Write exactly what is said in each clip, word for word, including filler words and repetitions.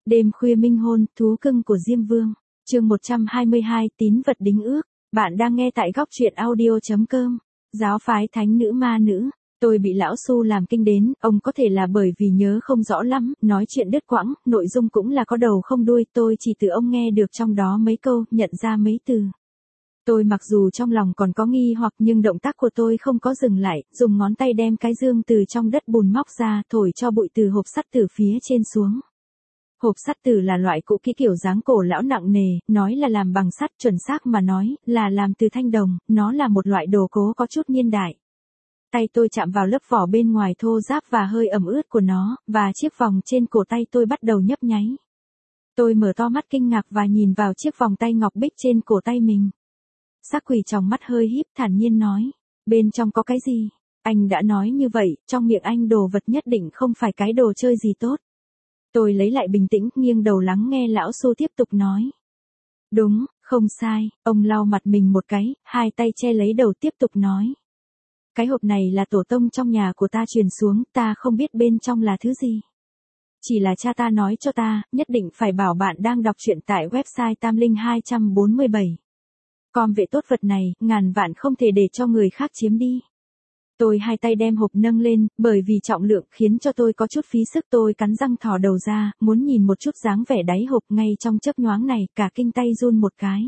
Đêm khuya minh hôn, thú cưng của Diêm Vương. Chương một trăm hai mươi hai, tín vật đính ước. Bạn đang nghe tại góc truyện audio chấm com. Giáo phái thánh nữ ma nữ. Tôi bị lão Su làm kinh đến, ông có thể là bởi vì nhớ không rõ lắm, nói chuyện đứt quãng, nội dung cũng là có đầu không đuôi, tôi chỉ từ ông nghe được trong đó mấy câu, nhận ra mấy từ. Tôi mặc dù trong lòng còn có nghi hoặc nhưng động tác của tôi không có dừng lại, dùng ngón tay đem cái dương từ trong đất bùn móc ra, thổi cho bụi từ hộp sắt từ phía trên xuống. Hộp sắt từ là loại cũ kỹ kiểu dáng cổ lão nặng nề, nói là làm bằng sắt, chuẩn xác mà nói là làm từ thanh đồng, nó là một loại đồ cố có chút niên đại. Tay tôi chạm vào lớp vỏ bên ngoài thô ráp và hơi ẩm ướt của nó, và chiếc vòng trên cổ tay tôi bắt đầu nhấp nháy. Tôi mở to mắt kinh ngạc và nhìn vào chiếc vòng tay ngọc bích trên cổ tay mình. Sắc quỷ trong mắt hơi híp thản nhiên nói, bên trong có cái gì? Anh đã nói như vậy, trong miệng anh đồ vật nhất định không phải cái đồ chơi gì tốt. Tôi lấy lại bình tĩnh, nghiêng đầu lắng nghe lão Su tiếp tục nói. Đúng, không sai, ông lau mặt mình một cái, hai tay che lấy đầu tiếp tục nói. Cái hộp này là tổ tông trong nhà của ta truyền xuống, ta không biết bên trong là thứ gì. Chỉ là cha ta nói cho ta, nhất định phải bảo bạn đang đọc truyện tại website tam linh hai bốn bảy. Com vệ tốt vật này, ngàn vạn không thể để cho người khác chiếm đi. Tôi hai tay đem hộp nâng lên, bởi vì trọng lượng khiến cho tôi có chút phí sức, tôi cắn răng thò đầu ra, muốn nhìn một chút dáng vẻ đáy hộp, ngay trong chớp nhoáng này, cả kinh tay run một cái.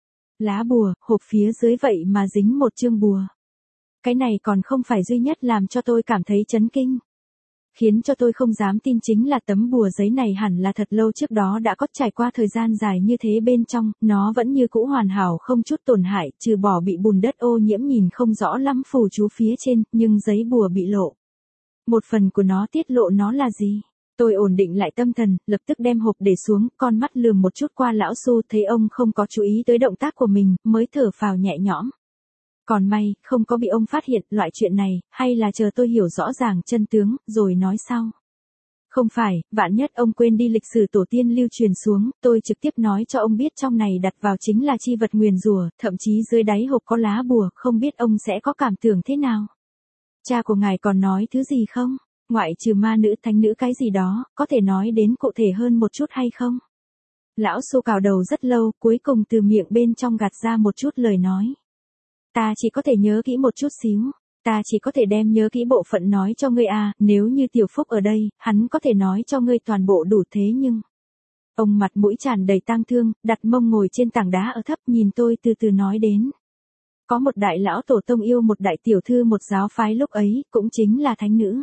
Lá bùa, hộp phía dưới vậy mà dính một chương bùa. Cái này còn không phải duy nhất làm cho tôi cảm thấy chấn kinh. Khiến cho tôi không dám tin chính là tấm bùa giấy này hẳn là thật lâu trước đó đã có trải qua thời gian dài như thế bên trong, nó vẫn như cũ hoàn hảo không chút tổn hại, trừ bỏ bị bùn đất ô nhiễm nhìn không rõ lắm phù chú phía trên, nhưng giấy bùa bị lộ. Một phần của nó tiết lộ nó là gì? Tôi ổn định lại tâm thần, lập tức đem hộp để xuống, con mắt lườm một chút qua lão Su, thấy ông không có chú ý tới động tác của mình, mới thở phào nhẹ nhõm. Còn may, không có bị ông phát hiện loại chuyện này, hay là chờ tôi hiểu rõ ràng chân tướng, rồi nói sau. Không phải, vạn nhất ông quên đi lịch sử tổ tiên lưu truyền xuống, tôi trực tiếp nói cho ông biết trong này đặt vào chính là chi vật nguyền rủa, thậm chí dưới đáy hộp có lá bùa, không biết ông sẽ có cảm tưởng thế nào. Cha của ngài còn nói thứ gì không? Ngoại trừ ma nữ thánh nữ cái gì đó, có thể nói đến cụ thể hơn một chút hay không? Lão Su cào đầu rất lâu, cuối cùng từ miệng bên trong gạt ra một chút lời nói. Ta chỉ có thể nhớ kỹ một chút xíu, ta chỉ có thể đem nhớ kỹ bộ phận nói cho ngươi à, nếu như Tiểu Phúc ở đây, hắn có thể nói cho ngươi toàn bộ đủ thế nhưng... Ông mặt mũi tràn đầy tang thương, đặt mông ngồi trên tảng đá ở thấp nhìn tôi từ từ nói đến. Có một đại lão tổ tông yêu một đại tiểu thư một giáo phái lúc ấy, cũng chính là thánh nữ.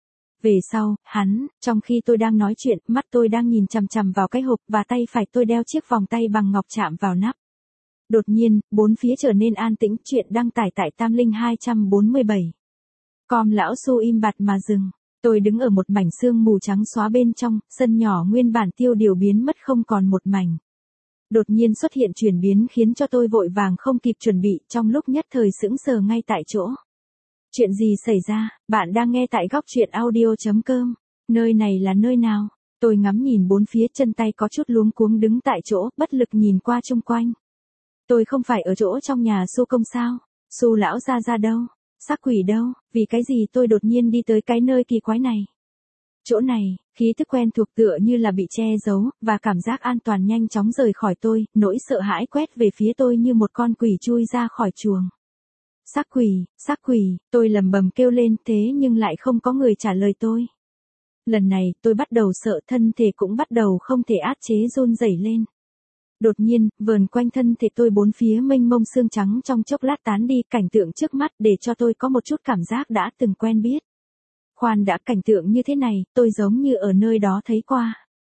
Về sau, hắn, trong khi tôi đang nói chuyện, mắt tôi đang nhìn chằm chằm vào cái hộp và tay phải tôi đeo chiếc vòng tay bằng ngọc chạm vào nắp. Đột nhiên, bốn phía trở nên an tĩnh, chuyện đăng tải tại tam linh hai bốn bảy. Com lão Su im bặt mà dừng. Tôi đứng ở một mảnh sương mù trắng xóa bên trong, sân nhỏ nguyên bản tiêu điều biến mất không còn một mảnh. Đột nhiên xuất hiện chuyển biến khiến cho tôi vội vàng không kịp chuẩn bị, trong lúc nhất thời sững sờ ngay tại chỗ. Chuyện gì xảy ra? Bạn đang nghe tại góc truyện audio chấm com. Nơi này là nơi nào? Tôi ngắm nhìn bốn phía, chân tay có chút luống cuống đứng tại chỗ, bất lực nhìn qua chung quanh. Tôi không phải ở chỗ trong nhà Su công sao? Su lão ra ra đâu? Sắc quỷ đâu? Vì cái gì tôi đột nhiên đi tới cái nơi kỳ quái này? Chỗ này, khí thức quen thuộc tựa như là bị che giấu, và cảm giác an toàn nhanh chóng rời khỏi tôi, nỗi sợ hãi quét về phía tôi như một con quỷ chui ra khỏi chuồng. Sắc quỷ, sắc quỷ, tôi lầm bầm kêu lên thế nhưng lại không có người trả lời tôi. Lần này tôi bắt đầu sợ, thân thể cũng bắt đầu không thể áp chế run rẩy lên. Đột nhiên, vờn quanh thân thể tôi bốn phía mênh mông xương trắng trong chốc lát tán đi, cảnh tượng trước mắt để cho tôi có một chút cảm giác đã từng quen biết. Khoan đã, cảnh tượng như thế này, tôi giống như ở nơi đó thấy qua.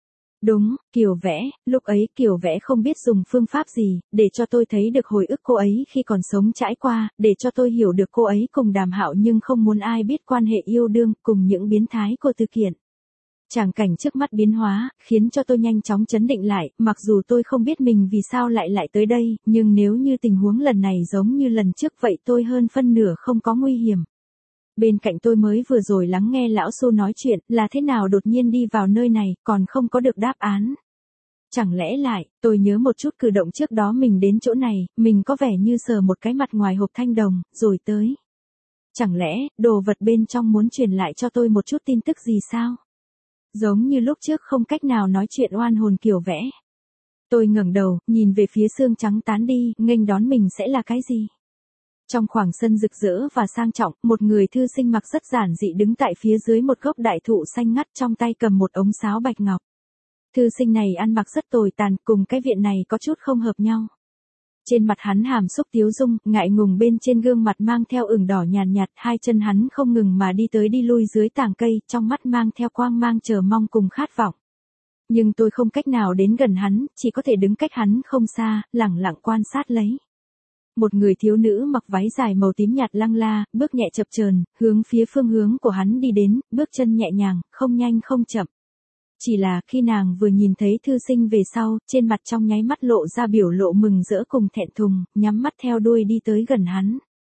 Đúng, Kiều vẽ, lúc ấy Kiều vẽ không biết dùng phương pháp gì, để cho tôi thấy được hồi ức cô ấy khi còn sống trải qua, để cho tôi hiểu được cô ấy cùng Đàm Hạo nhưng không muốn ai biết quan hệ yêu đương, cùng những biến thái của Từ Kiện. Tràng cảnh trước mắt biến hóa, khiến cho tôi nhanh chóng chấn định lại, mặc dù tôi không biết mình vì sao lại lại tới đây, nhưng nếu như tình huống lần này giống như lần trước vậy tôi hơn phân nửa không có nguy hiểm. Bên cạnh tôi mới vừa rồi lắng nghe lão Su nói chuyện, là thế nào đột nhiên đi vào nơi này, còn không có được đáp án. Chẳng lẽ lại, tôi nhớ một chút cử động trước đó mình đến chỗ này, mình có vẻ như sờ một cái mặt ngoài hộp thanh đồng, rồi tới. Chẳng lẽ, đồ vật bên trong muốn truyền lại cho tôi một chút tin tức gì sao? giống như lúc trước không cách nào nói chuyện oan hồn kiểu vẽ. Tôi ngẩng đầu, nhìn về phía xương trắng tán đi, nghênh đón mình sẽ là cái gì? Trong khoảng sân rực rỡ và sang trọng, một người thư sinh mặc rất giản dị đứng tại phía dưới một gốc đại thụ xanh ngắt, trong tay cầm một ống sáo bạch ngọc. Thư sinh này ăn mặc rất tồi tàn, cùng cái viện này có chút không hợp nhau. Trên mặt hắn hàm xúc tiếu dung, ngại ngùng bên trên gương mặt mang theo ửng đỏ nhàn nhạt, hai chân hắn không ngừng mà đi tới đi lui dưới tàng cây, trong mắt mang theo quang mang chờ mong cùng khát vọng. Nhưng tôi không cách nào đến gần hắn, chỉ có thể đứng cách hắn không xa, lẳng lặng quan sát lấy. Một người thiếu nữ mặc váy dài màu tím nhạt lăng la, bước nhẹ chập chờn, hướng phía phương hướng của hắn đi đến, bước chân nhẹ nhàng, không nhanh không chậm. Chỉ là khi nàng vừa nhìn thấy thư sinh về sau, trên mặt trong nháy mắt lộ ra biểu lộ mừng rỡ cùng thẹn thùng, nhắm mắt theo đuôi đi tới gần hắn.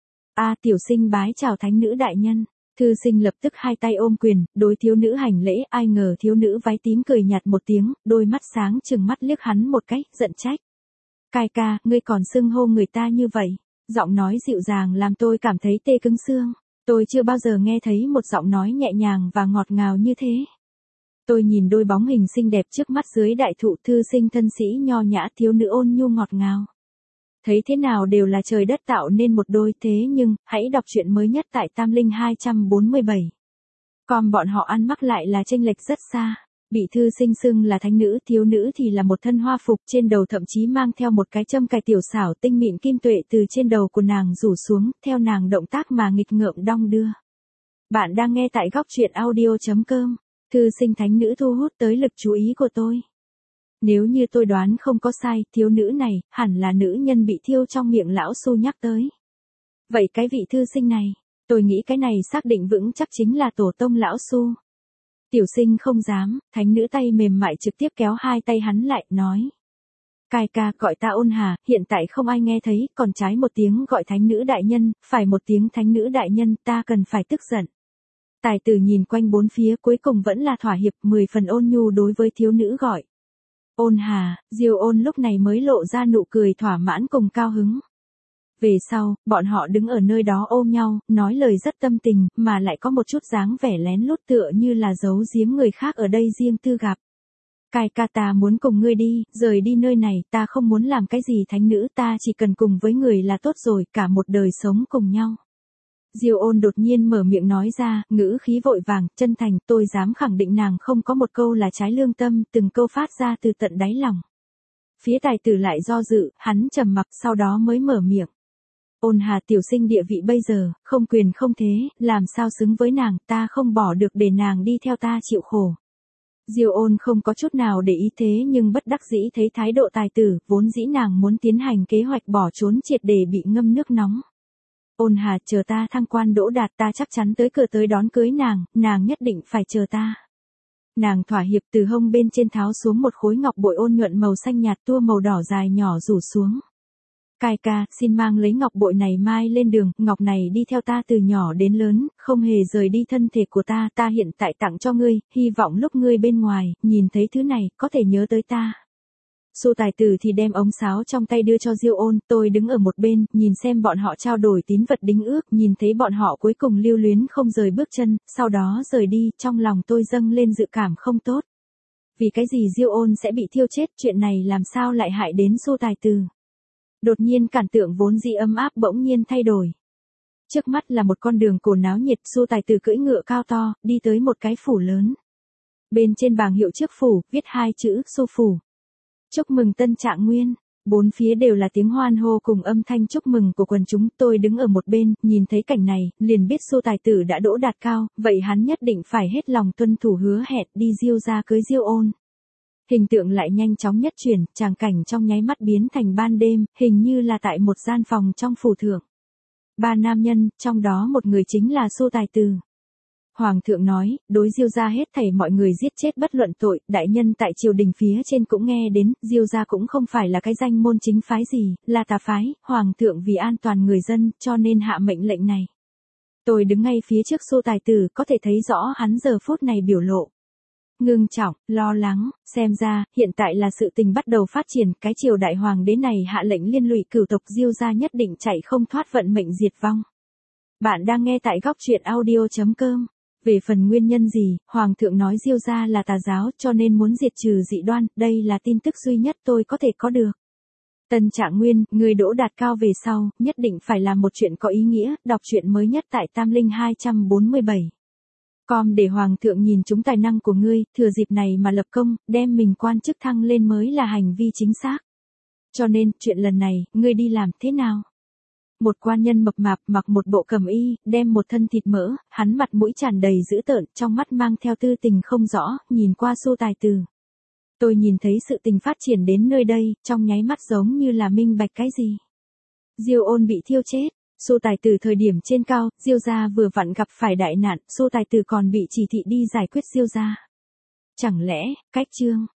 A tiểu sinh bái chào thánh nữ đại nhân. Thư sinh lập tức hai tay ôm quyền, đối thiếu nữ hành lễ, ai ngờ thiếu nữ váy tím cười nhạt một tiếng, đôi mắt sáng trừng mắt liếc hắn một cái, giận trách. Cai ca, ngươi còn xưng hô người ta như vậy. Giọng nói dịu dàng làm tôi cảm thấy tê cứng xương. Tôi chưa bao giờ nghe thấy một giọng nói nhẹ nhàng và ngọt ngào như thế. Tôi nhìn đôi bóng hình xinh đẹp trước mắt dưới đại thụ, thư sinh thân sĩ nho nhã, thiếu nữ ôn nhu ngọt ngào. Thấy thế nào đều là trời đất tạo nên một đôi, thế nhưng, hãy đọc truyện mới nhất tại Tam Linh hai bốn bảy. Còn bọn họ ăn mắc lại là chênh lệch rất xa. Bị thư sinh xưng là thánh nữ, thiếu nữ thì là một thân hoa phục, trên đầu thậm chí mang theo một cái châm cài tiểu xảo tinh mịn kim tuệ từ trên đầu của nàng rủ xuống, theo nàng động tác mà nghịch ngợm đong đưa. Bạn đang nghe tại góc truyện audio.com. Thư sinh thánh nữ thu hút tới lực chú ý của tôi. Nếu như tôi đoán không có sai, thiếu nữ này, hẳn là nữ nhân bị thiêu trong miệng lão Su nhắc tới. Vậy cái vị thư sinh này, tôi nghĩ cái này xác định vững chắc chính là tổ tông lão Su. Tiểu sinh không dám, thánh nữ tay mềm mại trực tiếp kéo hai tay hắn lại, nói. Cai ca, gọi ta Ôn Hà, hiện tại không ai nghe thấy, còn trái một tiếng gọi thánh nữ đại nhân, phải một tiếng thánh nữ đại nhân, ta cần phải tức giận. Tài tử nhìn quanh bốn phía, cuối cùng vẫn là thỏa hiệp, mười phần ôn nhu đối với thiếu nữ gọi. Ôn Hà, Diêu Ôn lúc này mới lộ ra nụ cười thỏa mãn cùng cao hứng. Về sau, bọn họ đứng ở nơi đó ôm nhau, nói lời rất tâm tình, mà lại có một chút dáng vẻ lén lút tựa như là giấu giếm người khác ở đây riêng tư gặp. Cai ca, ta muốn cùng ngươi đi, rời đi nơi này, ta không muốn làm cái gì thánh nữ, ta chỉ cần cùng với người là tốt rồi, cả một đời sống cùng nhau. Diêu Ôn đột nhiên mở miệng nói ra, ngữ khí vội vàng, chân thành, tôi dám khẳng định nàng không có một câu là trái lương tâm, từng câu phát ra từ tận đáy lòng. Phía tài tử lại do dự, hắn trầm mặc, sau đó mới mở miệng. Ôn Hà tiểu sinh địa vị bây giờ, không quyền không thế, làm sao xứng với nàng, ta không bỏ được để nàng đi theo ta chịu khổ. Diêu Ôn không có chút nào để ý thế nhưng bất đắc dĩ thấy thái độ tài tử, vốn dĩ nàng muốn tiến hành kế hoạch bỏ trốn triệt để bị ngâm nước nóng. Ôn Hà, chờ ta thăng quan đỗ đạt, ta chắc chắn tới cửa tới đón cưới nàng, nàng nhất định phải chờ ta. Nàng thỏa hiệp, từ hông bên trên tháo xuống một khối ngọc bội ôn nhuận màu xanh nhạt, tua màu đỏ dài nhỏ rủ xuống. Cai ca, xin mang lấy ngọc bội này mai lên đường, ngọc này đi theo ta từ nhỏ đến lớn, không hề rời đi thân thể của ta, ta hiện tại tặng cho ngươi, hy vọng lúc ngươi bên ngoài, nhìn thấy thứ này, có thể nhớ tới ta. Su tài tử thì đem ống sáo trong tay đưa cho Diêu Ôn, tôi đứng ở một bên, nhìn xem bọn họ trao đổi tín vật đính ước, nhìn thấy bọn họ cuối cùng lưu luyến không rời bước chân, sau đó rời đi, trong lòng tôi dâng lên dự cảm không tốt. Vì cái gì Diêu Ôn sẽ bị thiêu chết, chuyện này làm sao lại hại đến Su tài tử. Đột nhiên cản tượng vốn dĩ ấm áp bỗng nhiên thay đổi. Trước mắt là một con đường cổ náo nhiệt, Su tài tử cưỡi ngựa cao to, đi tới một cái phủ lớn. Bên trên bảng hiệu trước phủ, viết hai chữ, Su phủ. Chúc mừng tân trạng nguyên. Bốn phía đều là tiếng hoan hô cùng âm thanh chúc mừng của quần chúng, tôi đứng ở một bên, nhìn thấy cảnh này, liền biết Su tài tử đã đỗ đạt cao, vậy hắn nhất định phải hết lòng tuân thủ hứa hẹn đi Diêu ra cưới Diêu Ôn. Hình tượng lại nhanh chóng nhất chuyển, tràng cảnh trong nháy mắt biến thành ban đêm, hình như là tại một gian phòng trong phủ thượng. Ba nam nhân, trong đó một người chính là Su tài tử. Hoàng thượng nói, đối Diêu gia hết thảy mọi người giết chết bất luận tội, đại nhân tại triều đình phía trên cũng nghe đến, Diêu gia cũng không phải là cái danh môn chính phái gì, là tà phái, hoàng thượng vì an toàn người dân, cho nên hạ mệnh lệnh này. Tôi đứng ngay phía trước Su tài tử, có thể thấy rõ hắn giờ phút này biểu lộ. Ngưng trọng, lo lắng, xem ra, hiện tại là sự tình bắt đầu phát triển, cái triều đại hoàng đế này hạ lệnh liên lụy cửu tộc Diêu gia nhất định chạy không thoát vận mệnh diệt vong. Bạn đang nghe tại góc truyện audio.com. Về phần nguyên nhân gì, Hoàng thượng nói Diêu gia là tà giáo cho nên muốn diệt trừ dị đoan, đây là tin tức duy nhất tôi có thể có được. Tân Trạng Nguyên, người đỗ đạt cao về sau, nhất định phải làm một chuyện có ý nghĩa, đọc truyện mới nhất tại Tam Linh hai bốn bảy. Com để Hoàng thượng nhìn chúng tài năng của ngươi, thừa dịp này mà lập công, đem mình quan chức thăng lên mới là hành vi chính xác. Cho nên, chuyện lần này, ngươi đi làm thế nào? Một quan nhân mập mạp mặc một bộ cẩm y, đem một thân thịt mỡ, hắn mặt mũi tràn đầy dữ tợn, trong mắt mang theo tư tình không rõ, nhìn qua Xu Tài Tử. Tôi nhìn thấy sự tình phát triển đến nơi đây, trong nháy mắt giống như là minh bạch cái gì. Diêu Ôn bị thiêu chết, Xu Tài Tử thời điểm trên cao, Diêu gia vừa vặn gặp phải đại nạn, Xu Tài Tử còn bị chỉ thị đi giải quyết Diêu gia. Chẳng lẽ, cách chương